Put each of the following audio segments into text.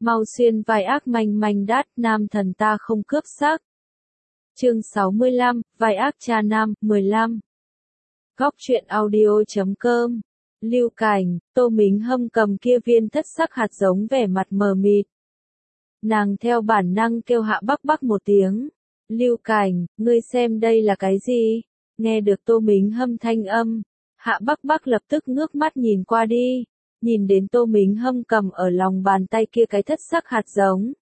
mau xuyên vai ác manh manh đát, nam thần ta không cướp sắc. Chương 65, vai ác cha nam, 15. Góc truyện audio.com. Lưu Cảnh, Tô Mính Hâm cầm kia viên thất sắc hạt giống vẻ mặt mờ mịt. Nàng theo bản năng kêu Hạ Bắc Bắc một tiếng. Lưu Cảnh, ngươi xem đây là cái gì? Nghe được Tô Mính Hâm thanh âm, Hạ Bắc Bắc lập tức ngước mắt nhìn qua đi, nhìn đến Tô Mính Hâm cầm ở lòng bàn tay kia cái thất sắc hạt giống.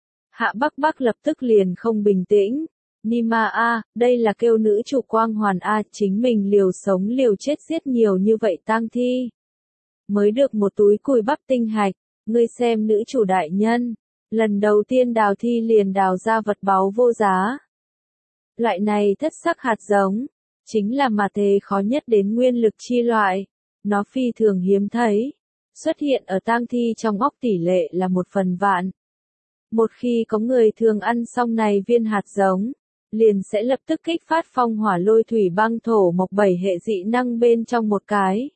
Hạ Bắc Bắc lập tức liền không bình tĩnh. Nima a, đây là kêu nữ chủ quang hoàn a, chính mình liều sống liều chết giết nhiều như vậy tang thi. Mới được một túi cùi bắp tinh hạch, ngươi xem nữ chủ đại nhân, lần đầu tiên đào thi liền đào ra vật báu vô giá. Loại này thất sắc hạt giống, chính là mà thế khó nhất đến nguyên lực chi loại, nó phi thường hiếm thấy, xuất hiện ở tang thi trong óc tỷ lệ là 1/1000. Một khi có người thường ăn xong này viên hạt giống, liền sẽ lập tức kích phát phong hỏa lôi thủy băng thổ mộc 7 hệ dị năng bên trong một cái.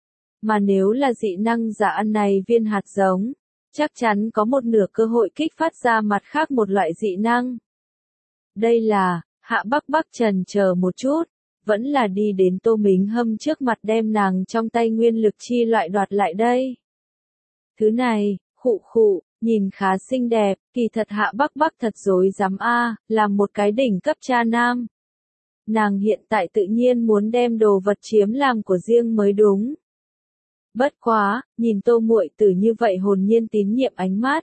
Mà nếu là dị năng giả ăn này viên hạt giống, chắc chắn có một nửa cơ hội kích phát ra mặt khác một loại dị năng. Đây là, Hạ Bắc Bắc chần chờ một chút, vẫn là đi đến Tô Mính Hâm trước mặt đem nàng trong tay nguyên lực chi loại đoạt lại đây. Thứ này, khụ khụ, nhìn khá xinh đẹp, kỳ thật Hạ Bắc Bắc thật dối dám a, làm một cái đỉnh cấp cha nam. Nàng hiện tại tự nhiên muốn đem đồ vật chiếm làm của riêng mới đúng. Bất quá, nhìn Tô muội tử như vậy hồn nhiên tín nhiệm ánh mắt.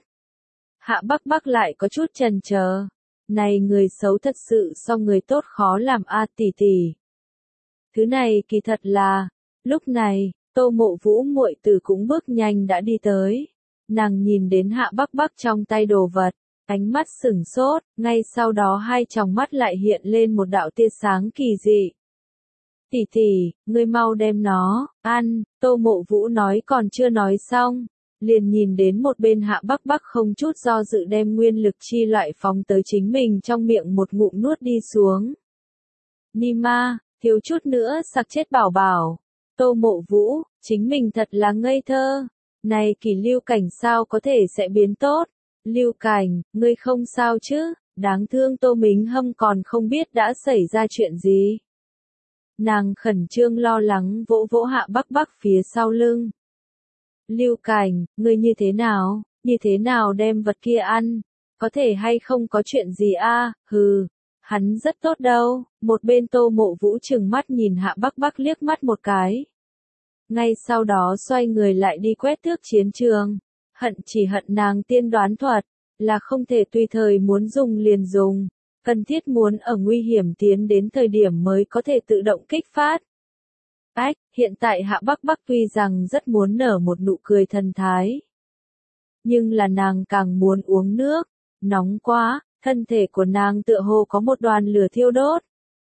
Hạ Bắc Bắc lại có chút chần chờ. Này người xấu thật sự so người tốt khó làm a tỷ tỷ. Thứ này kỳ thật là, lúc này, Tô Mộ Vũ muội tử cũng bước nhanh đã đi tới. Nàng nhìn đến Hạ Bắc Bắc trong tay đồ vật, ánh mắt sửng sốt, ngay sau đó hai tròng mắt lại hiện lên một đạo tia sáng kỳ dị. Tỷ tỷ, ngươi mau đem nó, ăn, Tô Mộ Vũ nói còn chưa nói xong, liền nhìn đến một bên Hạ Bắc Bắc không chút do dự đem nguyên lực chi loại phóng tới chính mình trong miệng một ngụm nuốt đi xuống. Nima, thiếu chút nữa sặc chết bảo bảo. Tô Mộ Vũ, chính mình thật là ngây thơ. Này kỳ Lưu Cảnh sao có thể sẽ biến tốt? Lưu Cảnh, ngươi không sao chứ? Đáng thương Tô Mính Hâm còn không biết đã xảy ra chuyện gì. Nàng khẩn trương lo lắng vỗ vỗ Hạ Bắc Bắc phía sau lưng. Lưu Cảnh, ngươi như thế nào đem vật kia ăn? Có thể hay không có chuyện gì a? Hừ, hắn rất tốt đâu. Một bên Tô Mộ Vũ trừng mắt nhìn Hạ Bắc Bắc liếc mắt một cái. Ngay sau đó xoay người lại đi quét thước chiến trường. Chỉ hận nàng tiên đoán thuật, là không thể tùy thời muốn dùng liền dùng, cần thiết muốn ở nguy hiểm tiến đến thời điểm mới có thể tự động kích phát. Hiện tại Hạ Bắc Bắc tuy rằng rất muốn nở một nụ cười thần thái. Nhưng là nàng càng muốn uống nước, nóng quá, thân thể của nàng tựa hồ có một đoàn lửa thiêu đốt.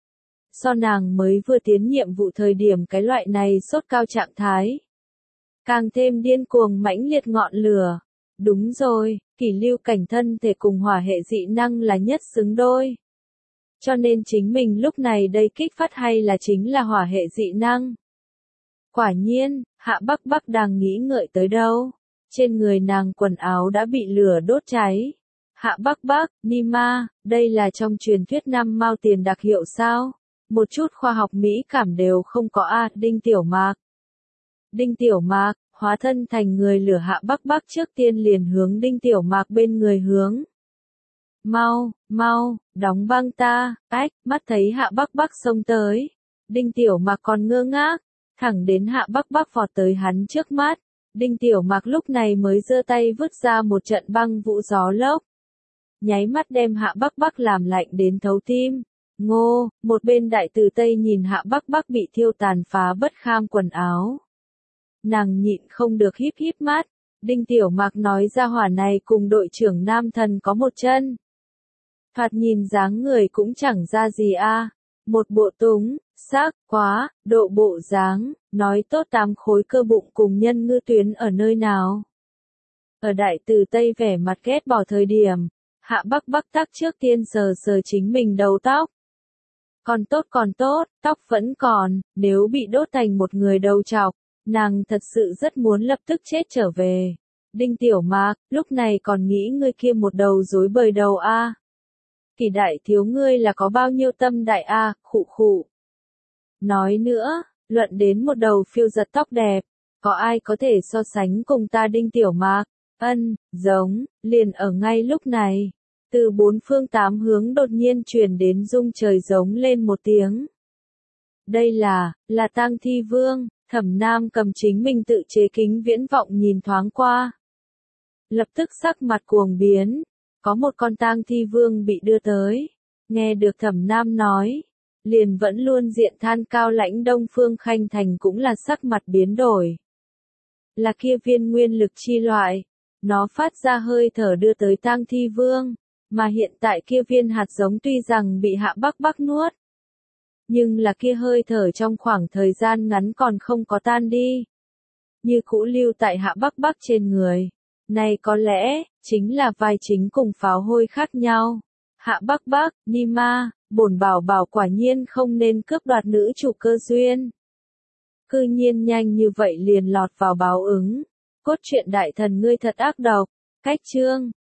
So nàng mới vừa tiến nhiệm vụ thời điểm cái loại này sốt cao trạng thái. Càng thêm điên cuồng mãnh liệt ngọn lửa. Đúng rồi, Kỷ Lưu Cảnh thân thể cùng hỏa hệ dị năng là nhất xứng đôi. Cho nên chính mình lúc này đây kích phát hay là chính là hỏa hệ dị năng. Quả nhiên, Hạ Bắc Bắc đang nghĩ ngợi tới đâu. Trên người nàng quần áo đã bị lửa đốt cháy. Hạ Bắc Bắc, Nima, đây là trong truyền thuyết 5 mao tiền đặc hiệu sao? Một chút khoa học mỹ cảm đều không có a. Đinh Tiểu Mạc. Đinh Tiểu Mạc, hóa thân thành người lửa Hạ Bắc Bắc trước tiên liền hướng Đinh Tiểu Mạc bên người hướng. Mau, đóng băng ta, mắt thấy Hạ Bắc Bắc xông tới. Đinh Tiểu Mạc còn ngơ ngác, thẳng đến Hạ Bắc Bắc vọt tới hắn trước mắt. Đinh Tiểu Mạc lúc này mới giơ tay vứt ra một trận băng vũ gió lốc. Nháy mắt đem Hạ Bắc Bắc làm lạnh đến thấu tim. Ngô, một bên Đại Từ Tây nhìn Hạ Bắc Bắc bị thiêu tàn phá bất kham quần áo. Nàng nhịn không được híp híp mắt. Đinh Tiểu Mạc nói ra hỏa này cùng đội trưởng Nam Thần có một chân. Thoạt nhìn dáng người cũng chẳng ra gì a. Một bộ túng, sắc, quá, độ bộ dáng, nói tốt 8 khối cơ bụng cùng nhân ngư tuyến ở nơi nào. Ở Đại Từ Tây vẻ mặt ghét bỏ thời điểm, Hạ Bắc Bắc tắc trước tiên sờ sờ chính mình đầu tóc. Còn tốt, tóc vẫn còn, nếu bị đốt thành một người đầu trọc, nàng thật sự rất muốn lập tức chết trở về. Đinh Tiểu Mạc, lúc này còn nghĩ ngươi kia một đầu rối bời đầu a. Kỳ đại thiếu ngươi là có bao nhiêu tâm đại a, khụ khụ. Nói nữa, luận đến một đầu phiêu giật tóc đẹp, có ai có thể so sánh cùng ta Đinh Tiểu Mạc? Giống, liền ở ngay lúc này, từ bốn phương tám hướng đột nhiên truyền đến rung trời giống lên một tiếng. Đây là Tang Thi Vương. Thẩm Nam cầm chính mình tự chế kính viễn vọng nhìn thoáng qua. Lập tức sắc mặt cuồng biến, có một con Tang Thi Vương bị đưa tới. Nghe được Thẩm Nam nói, liền vẫn luôn diện than cao lãnh Đông Phương Khanh Thành cũng là sắc mặt biến đổi. Là kia viên nguyên lực chi loại, nó phát ra hơi thở đưa tới Tang Thi Vương, mà hiện tại kia viên hạt giống tuy rằng bị Hạ Bắc Bắc nuốt, nhưng là kia hơi thở trong khoảng thời gian ngắn còn không có tan đi, như cũ lưu tại Hạ Bắc Bắc trên người. Này có lẽ chính là vai chính cùng pháo hôi khác nhau. Hạ Bắc Bắc, Nima, bổn bảo bảo quả nhiên không nên cướp đoạt nữ chủ cơ duyên. Cư nhiên nhanh như vậy liền lọt vào báo ứng. Cốt truyện đại thần ngươi thật ác độc. Cách chương